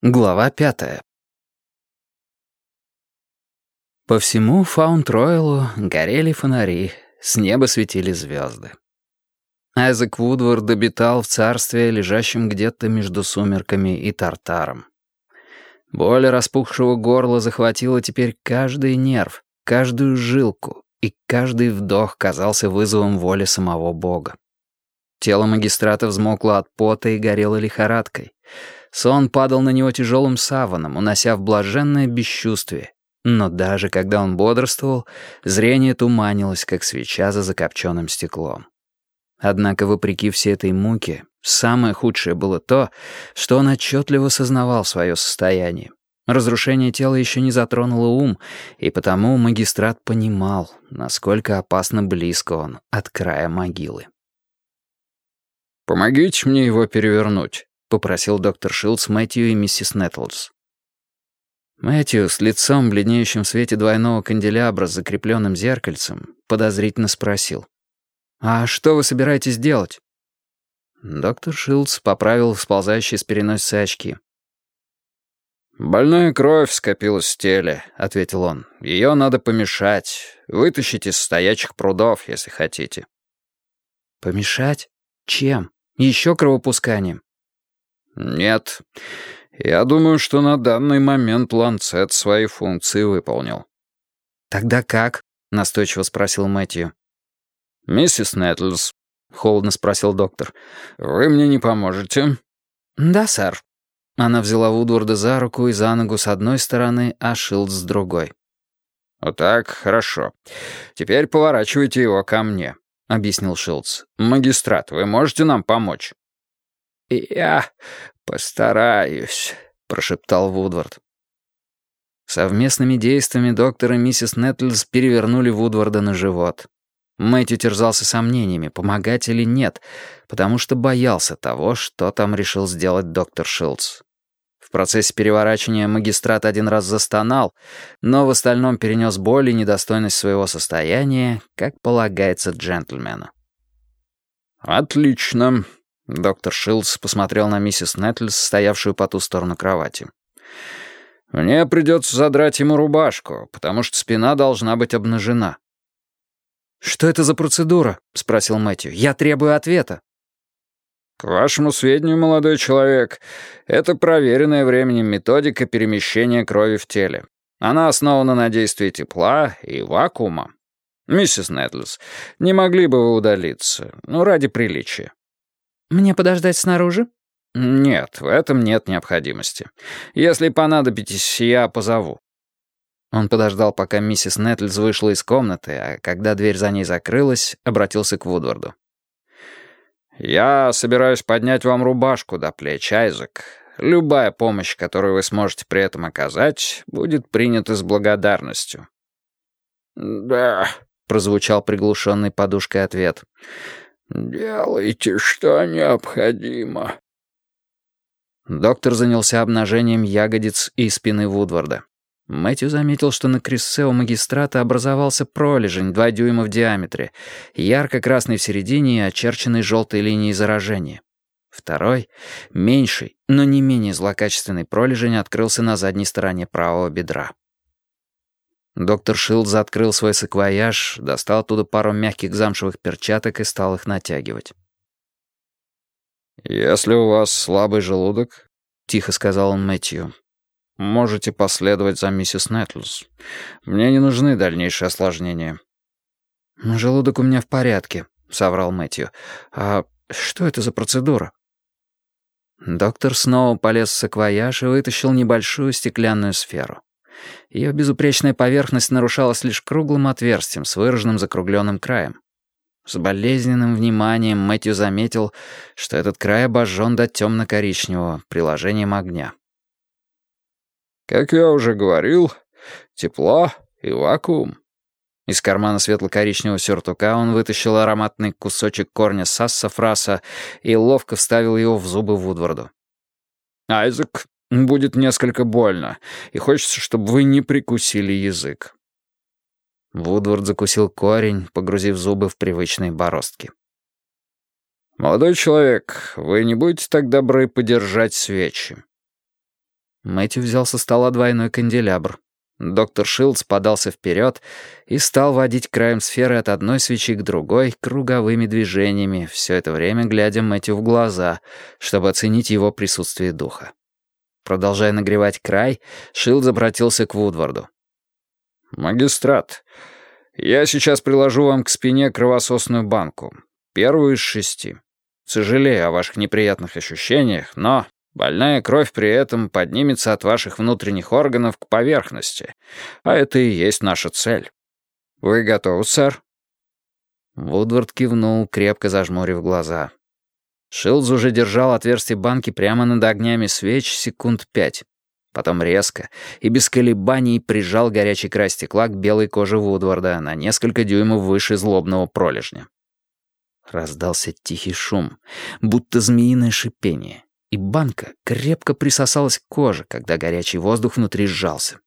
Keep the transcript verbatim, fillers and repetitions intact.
Глава пятая. По всему Фаунд-Ройлу горели фонари, с неба светили звезды. Айзек Вудвард обитал в царстве, лежащем где-то между сумерками и Тартаром. Боль распухшего горла захватила теперь каждый нерв, каждую жилку, и каждый вдох казался вызовом воли самого Бога. Тело магистрата взмокло от пота и горело лихорадкой. Сон падал на него тяжелым саваном, унося в блаженное бесчувствие. Но даже когда он бодрствовал, зрение туманилось, как свеча за закопченным стеклом. Однако, вопреки всей этой муке, самое худшее было то, что он отчетливо сознавал свое состояние. Разрушение тела еще не затронуло ум, и потому магистрат понимал, насколько опасно близко он от края могилы. «Помогите мне его перевернуть», — попросил доктор Шилдс Мэтью и миссис Нэттлз. Мэтью, с лицом, бледнеющим в свете двойного канделябра с закрепленным зеркальцем, подозрительно спросил: «А что вы собираетесь делать?» Доктор Шилдс поправил сползающие с переносицы очки. «Больная кровь скопилась в теле», — ответил он. «Ее надо помешать. Вытащить из стоячих прудов, если хотите». «Помешать? Чем? Еще кровопусканием?» «Нет. Я думаю, что на данный момент ланцет свои функции выполнил». «Тогда как?» — настойчиво спросил Мэтью. «Миссис Нэттлз», — холодно спросил доктор, — «вы мне не поможете?» «Да, сэр». Она взяла Вудварда за руку и за ногу с одной стороны, а Шилдс с другой. «Вот так, хорошо. Теперь поворачивайте его ко мне», — объяснил Шилдс. «Магистрат, вы можете нам помочь?» «Я постараюсь», — прошептал Вудвард. Совместными действиями доктор и миссис Нэттлз перевернули Вудварда на живот. Мэтью терзался сомнениями, помогать или нет, потому что боялся того, что там решил сделать доктор Шилдс. В процессе переворачивания магистрат один раз застонал, но в остальном перенес боль и недостойность своего состояния, как полагается джентльмену. «Отлично», — доктор Шилдс посмотрел на миссис Нэттлз, стоявшую по ту сторону кровати. «Мне придется задрать ему рубашку, потому что спина должна быть обнажена». «Что это за процедура?» — спросил Мэтью. «Я требую ответа». «К вашему сведению, молодой человек, это проверенная временем методика перемещения крови в теле. Она основана на действии тепла и вакуума. Миссис Нэттлз, не могли бы вы удалиться? Ну, ради приличия». «Мне подождать снаружи?» «Нет, в этом нет необходимости. Если понадобитесь, я позову». Он подождал, пока миссис Нэттлз вышла из комнаты, а когда дверь за ней закрылась, обратился к Вудварду. «Я собираюсь поднять вам рубашку до плеч, Айзек. Любая помощь, которую вы сможете при этом оказать, будет принята с благодарностью». «Да», — прозвучал приглушенный подушкой ответ. «Делайте, что необходимо». Доктор занялся обнажением ягодиц и спины Вудварда. Мэтью заметил, что на крессе у магистрата образовался пролежень два дюйма в диаметре, ярко-красный в середине и очерченный желтой линией заражения. Второй, меньший, но не менее злокачественный пролежень открылся на задней стороне правого бедра. Доктор Шилдс открыл свой саквояж, достал оттуда пару мягких замшевых перчаток и стал их натягивать. «Если у вас слабый желудок, — тихо сказал он Мэтью, — можете последовать за миссис Нэттлз. Мне не нужны дальнейшие осложнения». «Желудок у меня в порядке», — соврал Мэтью. «А что это за процедура?» Доктор снова полез в саквояж и вытащил небольшую стеклянную сферу. Ее безупречная поверхность нарушалась лишь круглым отверстием с выраженным закругленным краем. С болезненным вниманием Мэтью заметил, что этот край обожжен до темно-коричневого приложением огня. «Как я уже говорил, тепло и вакуум». Из кармана светло-коричневого сюртука он вытащил ароматный кусочек корня сассафраса и ловко вставил его в зубы Вудварду. «Айзек, будет несколько больно, и хочется, чтобы вы не прикусили язык». Вудвард закусил корень, погрузив зубы в привычные бороздки. «Молодой человек, вы не будете так добры подержать свечи?» Мэтью взял со стола двойной канделябр. Доктор Шилдс подался вперед и стал водить краем сферы от одной свечи к другой круговыми движениями, все это время глядя Мэтью в глаза, чтобы оценить его присутствие духа. Продолжая нагревать край, Шилдс обратился к Вудварду. «Магистрат, я сейчас приложу вам к спине кровососную банку, первую из шести. Сожалею о ваших неприятных ощущениях, но больная кровь при этом поднимется от ваших внутренних органов к поверхности, а это и есть наша цель. Вы готовы, сэр?» Вудвард кивнул, крепко зажмурив глаза. Шилдс уже держал отверстие банки прямо над огнями свеч секунд пять. Потом резко и без колебаний прижал горячий край стекла к белой коже Вудварда на несколько дюймов выше злобного пролежня. Раздался тихий шум, будто змеиное шипение, и банка крепко присосалась к коже, когда горячий воздух внутри сжался.